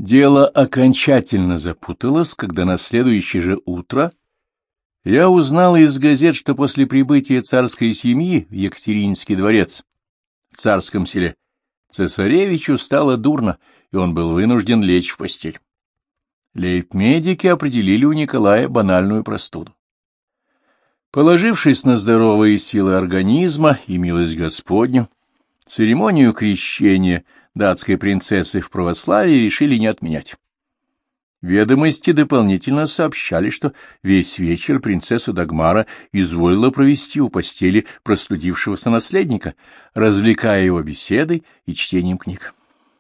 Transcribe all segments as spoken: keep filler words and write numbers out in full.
Дело окончательно запуталось, когда на следующее же утро я узнал из газет, что после прибытия царской семьи в Екатерининский дворец в царском селе цесаревичу стало дурно, и он был вынужден лечь в постель. Лейб-медики определили у Николая банальную простуду. Положившись на здоровые силы организма и милость Господню, церемонию крещения датской принцессы в православии решили не отменять. Ведомости дополнительно сообщали, что весь вечер принцесса Дагмара изволила провести у постели простудившегося наследника, развлекая его беседой и чтением книг.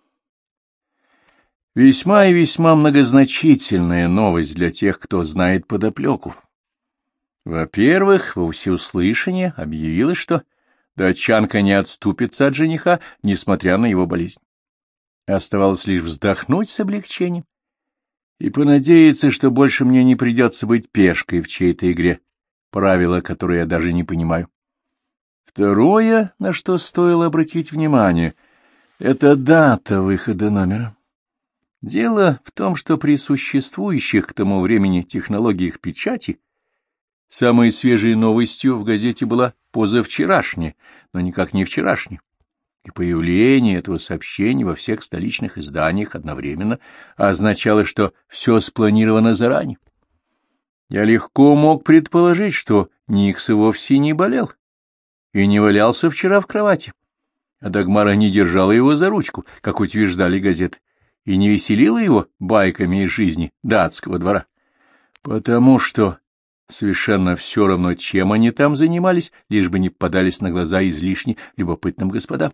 Весьма и весьма многозначительная новость для тех, кто знает подоплеку. Во-первых, во всеуслышание объявилось, что датчанка не отступится от жениха, несмотря на его болезнь. Оставалось лишь вздохнуть с облегчением и понадеяться, что больше мне не придется быть пешкой в чьей-то игре, правила, которые я даже не понимаю. Второе, на что стоило обратить внимание, — это дата выхода номера. Дело в том, что при существующих к тому времени технологиях печати самой свежей новостью в газете была позавчерашняя, но никак не вчерашняя. И появление этого сообщения во всех столичных изданиях одновременно означало, что все спланировано заранее. Я легко мог предположить, что Никс вовсе не болел и не валялся вчера в кровати, а Дагмара не держала его за ручку, как утверждали газеты, и не веселила его байками из жизни датского двора, потому что совершенно все равно, чем они там занимались, лишь бы не попадались на глаза излишне любопытным господам.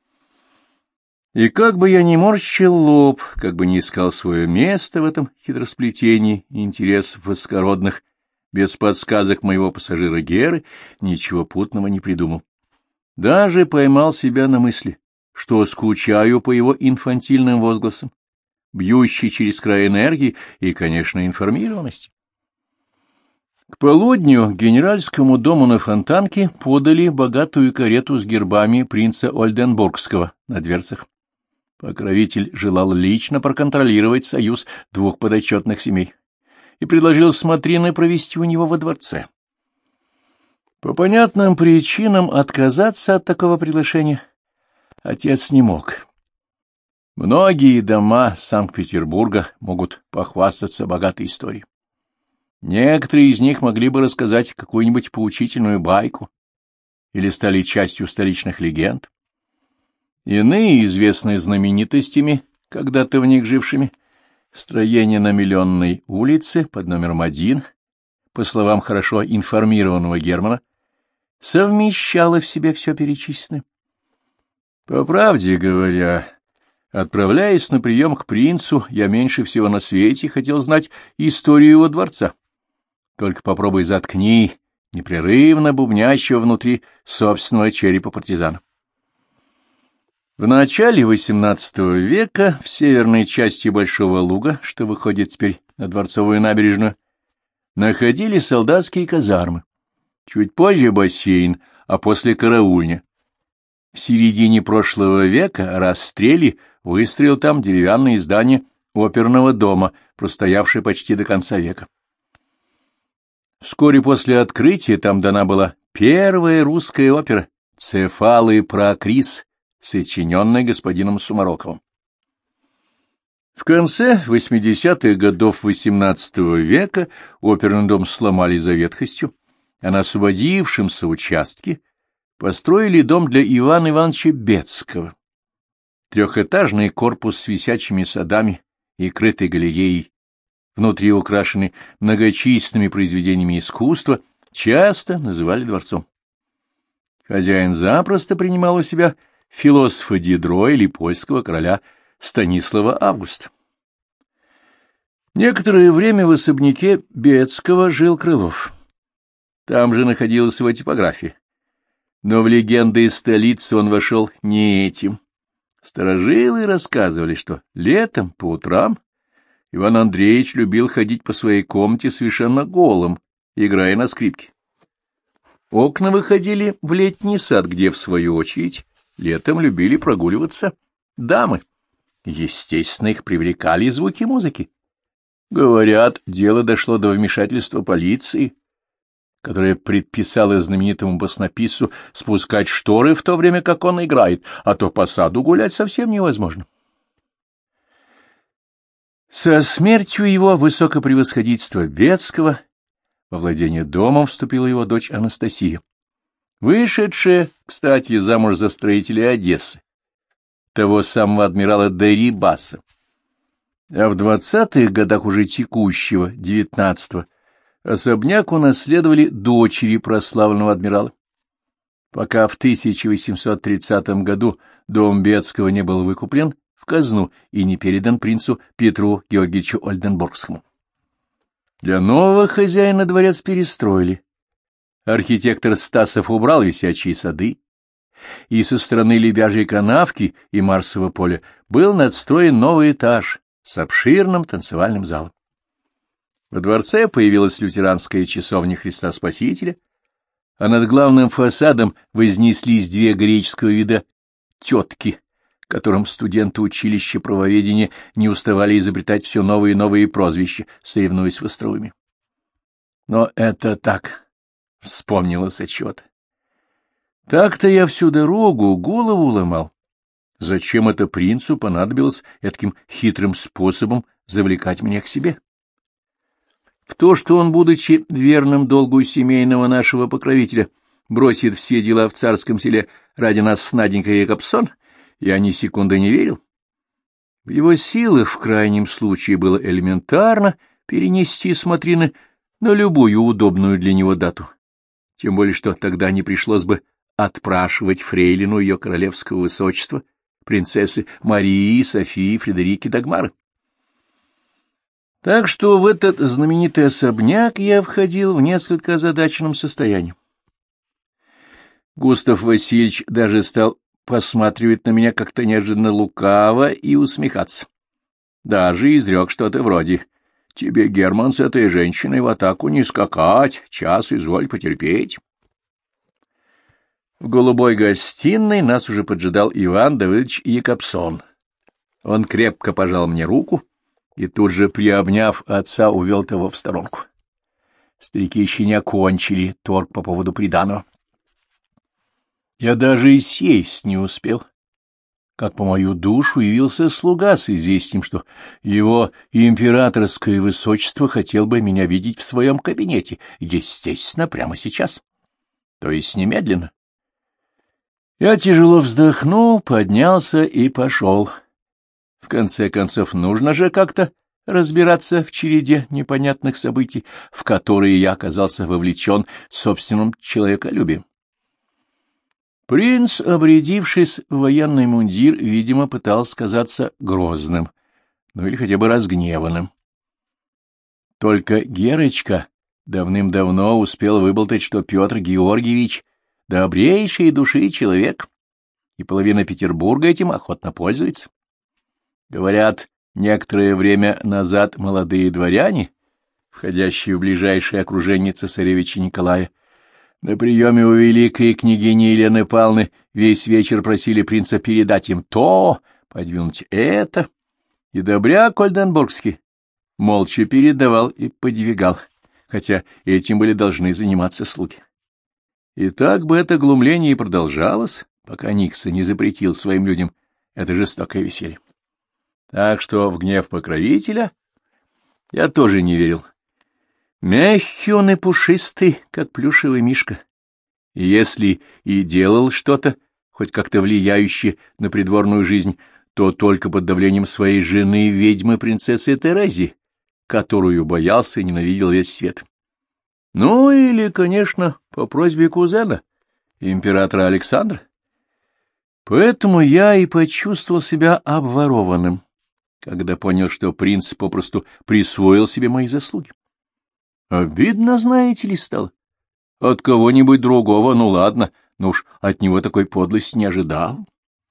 И как бы я ни морщил лоб, как бы ни искал свое место в этом хитросплетении интересов высокородных, без подсказок моего пассажира Геры ничего путного не придумал. Даже поймал себя на мысли, что скучаю по его инфантильным возгласам, бьющей через край энергии и, конечно, информированности. К полудню генеральскому дому на Фонтанке подали богатую карету с гербами принца Ольденбургского на дверцах. Покровитель желал лично проконтролировать союз двух подотчетных семей и предложил смотрины провести у него во дворце. По понятным причинам отказаться от такого приглашения отец не мог. Многие дома Санкт-Петербурга могут похвастаться богатой историей. Некоторые из них могли бы рассказать какую-нибудь поучительную байку или стали частью столичных легенд. Иные, известные знаменитостями, когда-то в них жившими, строение на Миллионной улице под номером один, по словам хорошо информированного Германа, совмещало в себе все перечисленное. По правде говоря, отправляясь на прием к принцу, я меньше всего на свете хотел знать историю его дворца. Только попробуй заткни непрерывно бубнящего внутри собственного черепа партизана. В начале восемнадцатого века в северной части Большого Луга, что выходит теперь на Дворцовую набережную, находили солдатские казармы. Чуть позже бассейн, а после караульня. В середине прошлого века Растрелли выстроил там деревянное здание оперного дома, простоявшее почти до конца века. Вскоре после открытия там дана была первая русская опера «Цефалы Прокрис», сочиненная господином Сумароковым. В конце восьмидесятых годов восемнадцатого века оперный дом сломали за ветхостью, а на освободившемся участке построили дом для Ивана Ивановича Бецкого. Трехэтажный корпус с висячими садами и крытой галереей, внутри украшенный многочисленными произведениями искусства, часто называли дворцом. Хозяин запросто принимал у себя философа Дидро или польского короля Станислава Августа. Некоторое время в особняке Бецкого жил Крылов. Там же находилась его типография. Но в легенды из столицы он вошел не этим. Старожилы рассказывали, что летом по утрам Иван Андреевич любил ходить по своей комнате совершенно голым, играя на скрипке. Окна выходили в летний сад, где, в свою очередь, летом любили прогуливаться дамы. Естественно, их привлекали звуки музыки. Говорят, дело дошло до вмешательства полиции, которая предписала знаменитому баснописцу спускать шторы в то время, как он играет, а то по саду гулять совсем невозможно. Со смертью его высокопревосходительства Бетского во владение домом вступила его дочь Анастасия, вышедшая, кстати, замуж за строителя Одессы, того самого адмирала Дерибаса. А в двадцатых годах уже текущего, девятнадцатого, особняк унаследовали дочери прославленного адмирала. Пока в тысяча восемьсот тридцатом году дом Бетского не был выкуплен в казну и не передан принцу Петру Георгиевичу Ольденбургскому. Для нового хозяина дворец перестроили. Архитектор Стасов убрал висячие сады, и со стороны Лебяжьей канавки и Марсового поля был надстроен новый этаж с обширным танцевальным залом. Во дворце появилась лютеранская часовня Христа Спасителя, а над главным фасадом вознеслись две греческого вида тетки, которым студенты училища правоведения не уставали изобретать все новые и новые прозвища, соревнуясь в остроумии. Но это так, вспомнилось отчет. Так-то я всю дорогу голову ломал. Зачем это принцу понадобилось таким хитрым способом завлекать меня к себе? В то, что он, будучи верным долгу семейного нашего покровителя, бросит все дела в царском селе ради нас с Наденькой Якобсон, я ни секунды не верил. В его силах в крайнем случае было элементарно перенести смотрины на любую удобную для него дату, тем более что тогда не пришлось бы отпрашивать фрейлину ее королевского высочества, принцессы Марии, Софии, Фредерики Дагмары. Так что в этот знаменитый особняк я входил в несколько озадаченном состоянии. Густав Васильевич даже стал посматривать на меня как-то неожиданно лукаво и усмехаться. Даже изрек что-то вроде: «Тебе, Герман, с этой женщиной в атаку не скакать, час изволь потерпеть». В голубой гостиной нас уже поджидал Иван Давыдович Якобсон. Он крепко пожал мне руку и тут же, приобняв отца, увел того в сторонку. Старики еще не окончили торг по поводу приданого. Я даже и сесть не успел, как по мою душу явился слуга с известием, что его императорское высочество хотел бы меня видеть в своем кабинете, естественно, прямо сейчас, то есть немедленно. Я тяжело вздохнул, поднялся и пошел. В конце концов, нужно же как-то разбираться в череде непонятных событий, в которые я оказался вовлечен собственным человеколюбием. Принц, обрядившись в военный мундир, видимо, пытался казаться грозным, ну или хотя бы разгневанным. Только Герочка давным-давно успел выболтать, что Петр Георгиевич — добрейший души человек, и половина Петербурга этим охотно пользуется. Говорят, некоторое время назад молодые дворяне, входящие в ближайшее окружение цесаревича Николая, на приеме у великой княгини Елены Павловны весь вечер просили принца передать им то, подвинуть это, и добряк Ольденбургский молча передавал и подвигал, хотя этим были должны заниматься слуги. И так бы это глумление и продолжалось, пока Никса не запретил своим людям это жестокое веселье. Так что в гнев покровителя я тоже не верил. Мягкий он и пушистый, как плюшевый мишка. И если и делал что-то, хоть как-то влияющее на придворную жизнь, то только под давлением своей жены, ведьмы принцессы Терезии, которую боялся и ненавидел весь свет. Ну или, конечно, по просьбе кузена, императора Александра. Поэтому я и почувствовал себя обворованным, когда понял, что принц попросту присвоил себе мои заслуги. Обидно, знаете ли, стало. От кого-нибудь другого, ну ладно, но уж от него такой подлости не ожидал.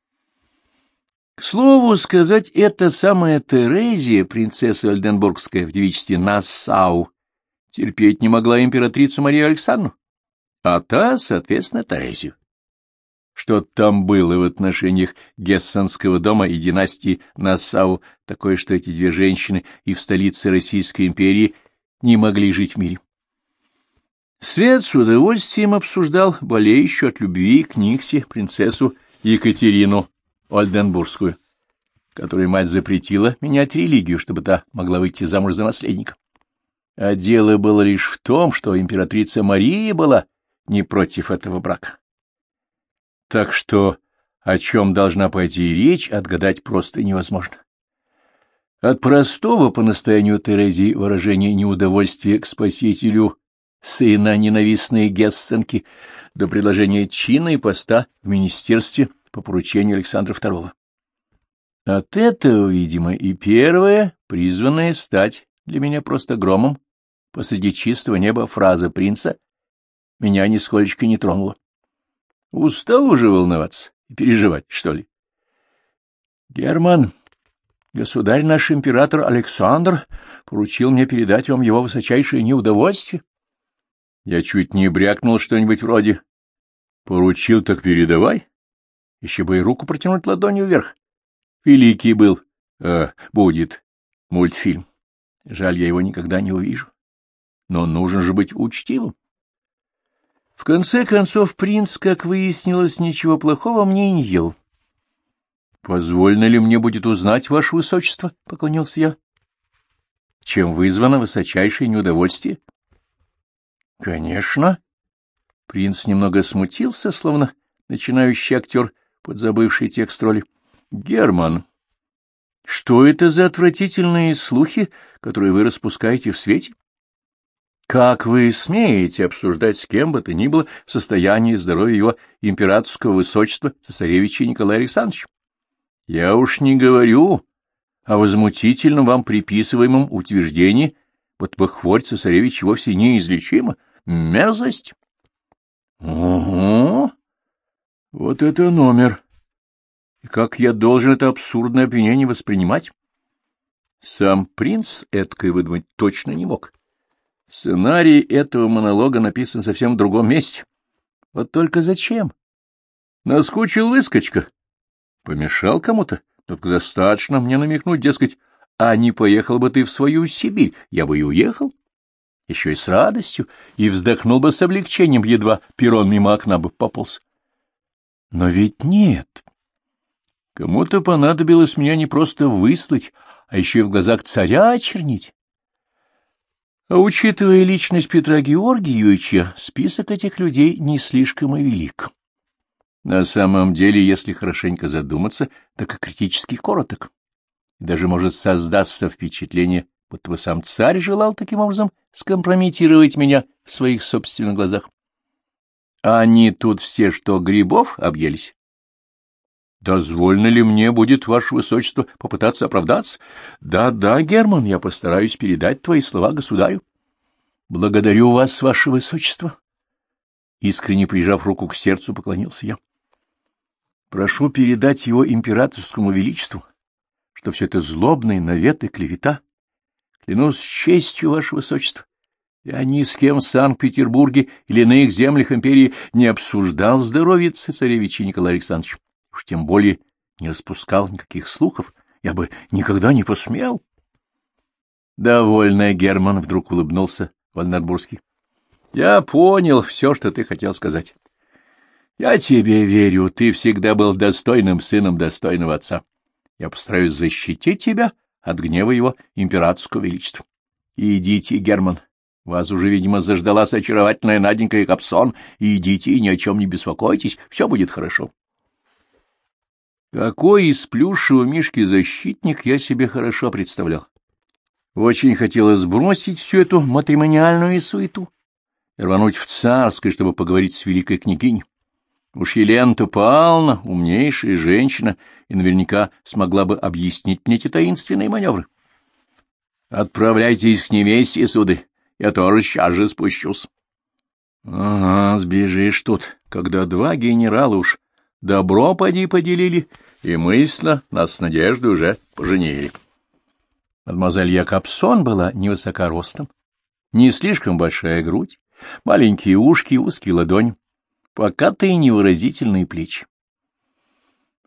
К слову сказать, эта самая Терезия, принцесса Ольденбургская в девичестве Нассау, терпеть не могла императрицу Марию Александру, а та, соответственно, Терезию. что там было в отношениях Гессенского дома и династии Нассау такое, что эти две женщины и в столице Российской империи не могли жить в мире. Свет с удовольствием обсуждал болеющую от любви к Никсе принцессу Екатерину Ольденбургскую, которой мать запретила менять религию, чтобы та могла выйти замуж за наследника. А дело было лишь в том, что императрица Мария была не против этого брака. Так что о чем должна пойти речь, отгадать просто невозможно. От простого по настоянию Терезии выражения неудовольствия к спасителю сына ненавистной Гессенки до предложения чина и поста в министерстве по поручению Александра второго. От этого, видимо, и первая, призванная стать для меня просто громом посреди чистого неба фраза принца, меня нисколечко не тронула. Устал уже волноваться и переживать, что ли? Герман, государь наш император Александр поручил мне передать вам его высочайшее неудовольствие. Я чуть не брякнул что-нибудь вроде «поручил, так передавай». Еще бы и руку протянуть ладонью вверх. Великий был, э, будет мультфильм. Жаль, я его никогда не увижу. Но нужно же быть учтивым. В конце концов, принц, как выяснилось, ничего плохого мне не делал. — Позволено ли мне будет узнать, ваше высочество? — поклонился я. — Чем вызвано высочайшее неудовольствие? — Конечно. Принц немного смутился, словно начинающий актер, подзабывший текст роли. — Герман, что это за отвратительные слухи, которые вы распускаете в свете? Как вы смеете обсуждать с кем бы то ни было состояние здоровья его императорского высочества цесаревича Николая Александровича? Я уж не говорю о возмутительном вам приписываемом утверждении, будто хворь цесаревича вовсе неизлечима. Мерзость! Ого! Вот это номер! И как я должен это абсурдное обвинение воспринимать? Сам принц эткой выдумать точно не мог. Сценарий этого монолога написан совсем в другом месте. Вот только зачем? Наскучил выскочка. Помешал кому-то? Только достаточно мне намекнуть, дескать, а не поехал бы ты в свою Сибирь, я бы и уехал. Еще и с радостью, и вздохнул бы с облегчением, едва перрон мимо окна бы пополз. Но ведь нет. Кому-то понадобилось меня не просто выслать, а еще и в глазах царя очернить. А учитывая личность Петра Георгиевича, список этих людей не слишком и велик. На самом деле, если хорошенько задуматься, так и критически короток. Даже может создаться впечатление, будто бы сам царь желал таким образом скомпрометировать меня в своих собственных глазах. А они тут все что, грибов объелись? Дозволено ли мне будет, ваше высочество, попытаться оправдаться? Да-да, Герман, я постараюсь передать твои слова государю. Благодарю вас, ваше высочество. Искренне прижав руку к сердцу, поклонился я. Прошу передать его императорскому величеству, что все это злобные наветы, клевета. Клянусь честью, ваше высочество, я ни с кем в Санкт-Петербурге или на их землях империи не обсуждал здоровье цесаревича Николая Александровича. Уж тем более не распускал никаких слухов, я бы никогда не посмел. Довольно, Герман, вдруг улыбнулся Ольденбургский. Я понял все, что ты хотел сказать. Я тебе верю, ты всегда был достойным сыном достойного отца. Я постараюсь защитить тебя от гнева его императорского величества. Идите, Герман, вас уже, видимо, заждалась очаровательная Наденька и Капсон. Идите и ни о чем не беспокойтесь, все будет хорошо. Какой из плюшевого мишки защитник я себе хорошо представлял. Очень хотелось сбросить всю эту матримониальную суету и рвануть в Царское, чтобы поговорить с великой княгиней. Уж Елена-то Павловна, умнейшая женщина, и наверняка смогла бы объяснить мне эти таинственные маневры. Отправляйтесь к невесте, сударь, я тоже сейчас же спущусь. Ага, сбежишь тут, когда два генерала уж добро поди поделили, и мысленно нас с Надеждой уже поженили. Мадемуазель Якобсон была невысока ростом, не слишком большая грудь, маленькие ушки, узкие ладони, покатые невыразительные плечи.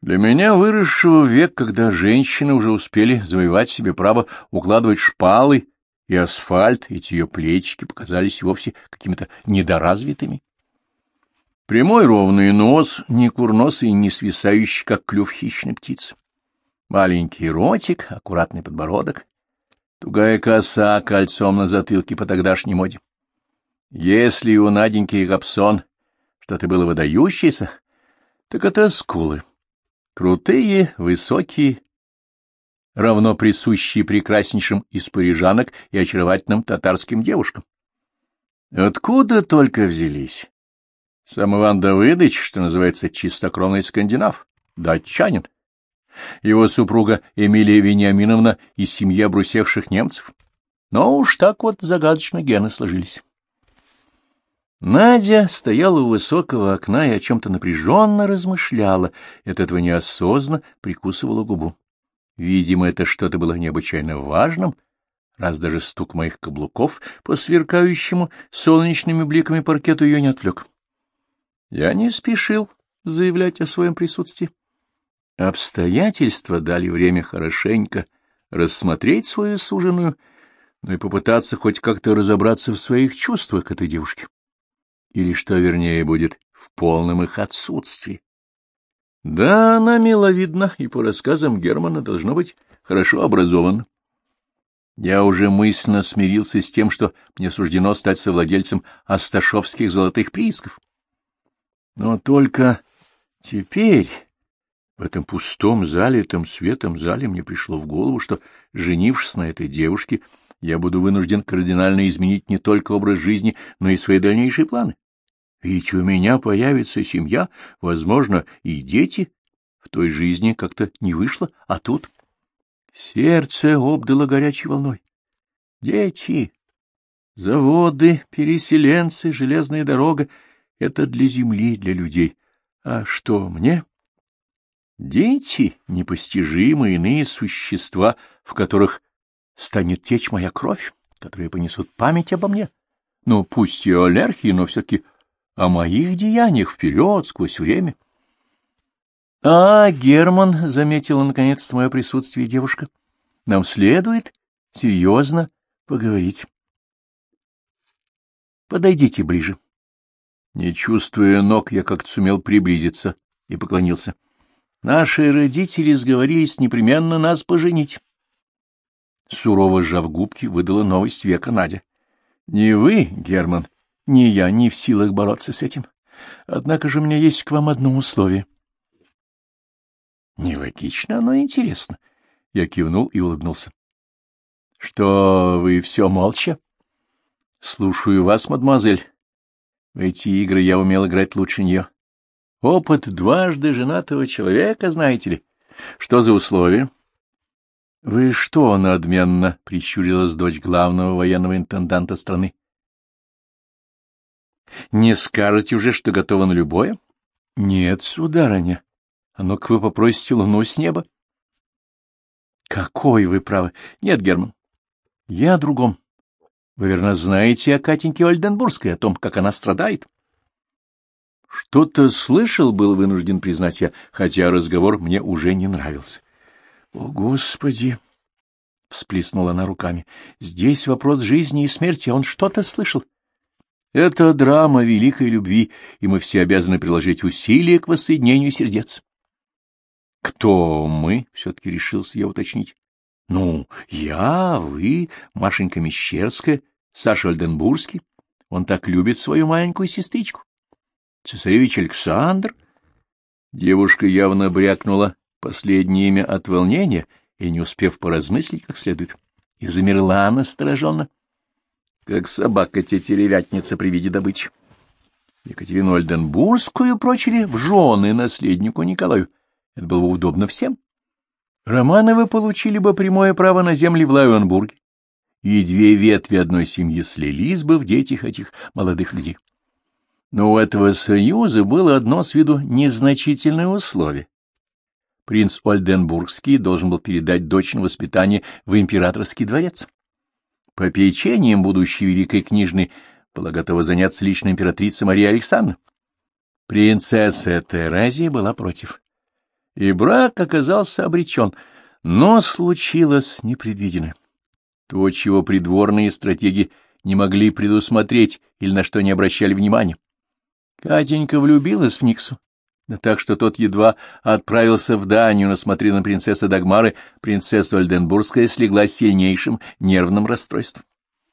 Для меня, выросшего в век, когда женщины уже успели завоевать себе право укладывать шпалы и асфальт, эти ее плечики показались вовсе какими-то недоразвитыми. Прямой ровный нос, не курносый и не свисающий, как клюв хищной птицы. Маленький ротик, аккуратный подбородок, тугая коса кольцом на затылке по тогдашней моде. Если у Наденьки Гобсон что-то было выдающееся, так это скулы. Крутые, высокие, равно присущие прекраснейшим из парижанок и очаровательным татарским девушкам. Откуда только взялись? Сам Иван Давыдович, что называется, чистокровный скандинав, датчанин. Его супруга Эмилия Вениаминовна из семьи обрусевших немцев. Но уж так вот загадочно гены сложились. Надя стояла у высокого окна и о чем-то напряженно размышляла, и от этого неосознанно прикусывала губу. Видимо, это что-то было необычайно важным, раз даже стук моих каблуков по сверкающему солнечными бликами паркету ее не отвлек. Я не спешил заявлять о своем присутствии. Обстоятельства дали время хорошенько рассмотреть свою суженую, но и попытаться хоть как-то разобраться в своих чувствах к этой девушке. Или, что вернее будет, в полном их отсутствии. Да, она миловидна и, по рассказам Германа, должно быть хорошо образована. Я уже мысленно смирился с тем, что мне суждено стать совладельцем асташовских золотых приисков. Но только теперь, в этом пустом, залитом светом зале, мне пришло в голову, что, женившись на этой девушке, я буду вынужден кардинально изменить не только образ жизни, но и свои дальнейшие планы. Ведь у меня появится семья, возможно, и дети. В той жизни как-то не вышло, а тут сердце обдало горячей волной. Дети, заводы, переселенцы, железная дорога — это для земли, для людей. А что мне? Дети — непостижимые иные существа, в которых станет течь моя кровь, которые понесут память обо мне. Ну, пусть и о Лерхе, но все-таки о моих деяниях вперед, сквозь время. — А, Герман, — заметила наконец-то мое присутствие девушка, — нам следует серьезно поговорить. Подойдите ближе. Не чувствуя ног, я как-то сумел приблизиться и поклонился. Наши родители сговорились непременно нас поженить. Сурово сжав губки, выдала новость века Надя. — Не вы, Герман, ни я не в силах бороться с этим. Однако же у меня есть к вам одно условие. Нелогично, но интересно. Я кивнул и улыбнулся. — Что, вы все молча? — Слушаю вас, мадемуазель. В эти игры я умел играть лучше нее. Опыт дважды женатого человека, знаете ли. Что за условия? — Вы что, надменно, — прищурилась дочь главного военного интенданта страны. — Не скажете уже, что готова на любое? — Нет, сударыня. А ну-ка вы попросите луну с неба. — Какой вы правы? Нет, Герман, я о другом. Вы, верно, знаете о Катеньке Ольденбургской, о том, как она страдает? — Что-то слышал, был вынужден признать я, хотя разговор мне уже не нравился. — О, Господи! — всплеснула она руками. — Здесь вопрос жизни и смерти, а он что-то слышал. Это драма великой любви, и мы все обязаны приложить усилия к воссоединению сердец. — Кто мы? — все-таки решился я уточнить. — Ну, я, вы, Машенька Мещерская, Саша Ольденбургский. Он так любит свою маленькую сестричку. Цесаревич Александр. Девушка явно брякнула последнее имя от волнения, или не успев поразмыслить как следует, и замерла настороженно, как собака-тетеревятница при виде добычи. Екатерину Ольденбургскую прочили в жены наследнику Николаю. Это было бы удобно всем. Романовы получили бы прямое право на земли в Лауенбурге, и две ветви одной семьи слились бы в детях этих молодых людей. Но у этого союза было одно с виду незначительное условие. Принц Ольденбургский должен был передать дочь на воспитание в императорский дворец. Попечением будущей великой княжны была готова заняться лично императрица Мария Александровна. Принцесса Терезия была против. и брак оказался обречен, но случилось непредвиденное. То, чего придворные стратеги не могли предусмотреть или на что не обращали внимания. Катенька влюбилась в Никсу, да так что тот едва отправился в Данию на смотри на принцессы Дагмары, принцесса Ольденбургская слегла с сильнейшим нервным расстройством.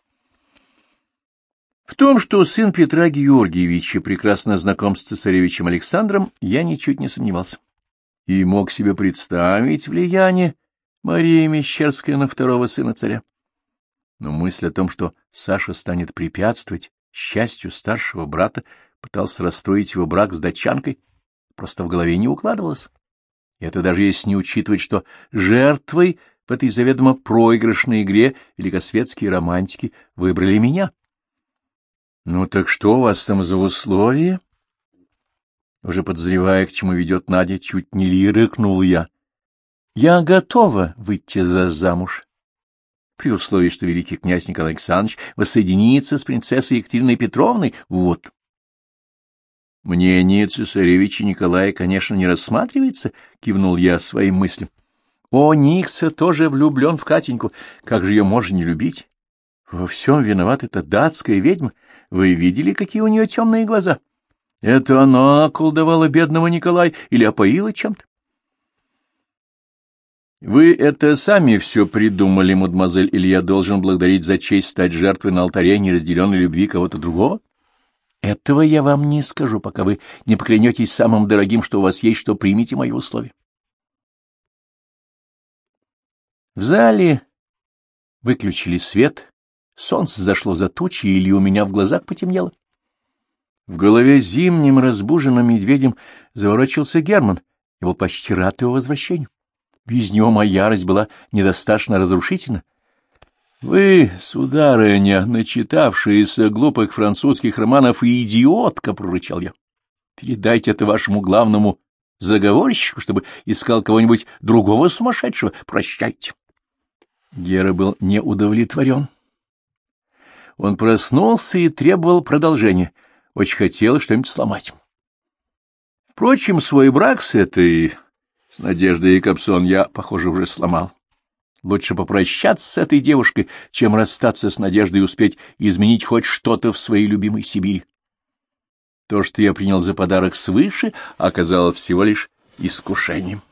В том, что сын Петра Георгиевича прекрасно знаком с цесаревичем Александром, я ничуть не сомневался. И мог себе представить влияние Марии Мещерской на второго сына царя. Но мысль о том, что Саша станет препятствовать счастью старшего брата, пытался расстроить его брак с датчанкой, просто в голове не укладывалось. И это даже если не учитывать, что жертвой в этой заведомо проигрышной игре великосветские романтики выбрали меня. — Ну так что у вас там за условия? Уже подозревая, к чему ведет Надя, чуть не ли рыкнул я. — Я готова выйти за замуж, при условии, что великий князь Николай Александрович воссоединится с принцессой Екатериной Петровной. Вот. Мнение цесаревича Николая, конечно, не рассматривается, — кивнул я своим мыслям. О, Никса тоже влюблен в Катеньку, как же ее можно не любить? Во всем виновата эта датская ведьма. Вы видели, какие у нее темные глаза? Это она околдовала бедного Николая или опоила чем-то? Вы это сами все придумали, мадемуазель, или я должен благодарить за честь стать жертвой на алтаре неразделенной любви кого-то другого? Этого я вам не скажу, пока вы не поклянетесь самым дорогим, что у вас есть, что примите мои условия. В зале выключили свет, солнце зашло за тучи, или у меня в глазах потемнело. В голове зимним разбуженным медведем заворочился Герман, и был почти рад его возвращению. Без него моя ярость была недостаточно разрушительна. Вы, сударыня, начитавшиеся глупых французских романов, и идиотка, — прорычал я. Передайте это вашему главному заговорщику, чтобы искал кого-нибудь другого сумасшедшего. Прощайте. Гера был не удовлетворен. Он проснулся и требовал продолжения. Очень хотел что-нибудь сломать. Впрочем, свой брак с этой, с Надеждой Якобсон, я, похоже, уже сломал. Лучше попрощаться с этой девушкой, чем расстаться с Надеждой и успеть изменить хоть что-то в своей любимой Сибири. То, что я принял за подарок свыше, оказалось всего лишь искушением.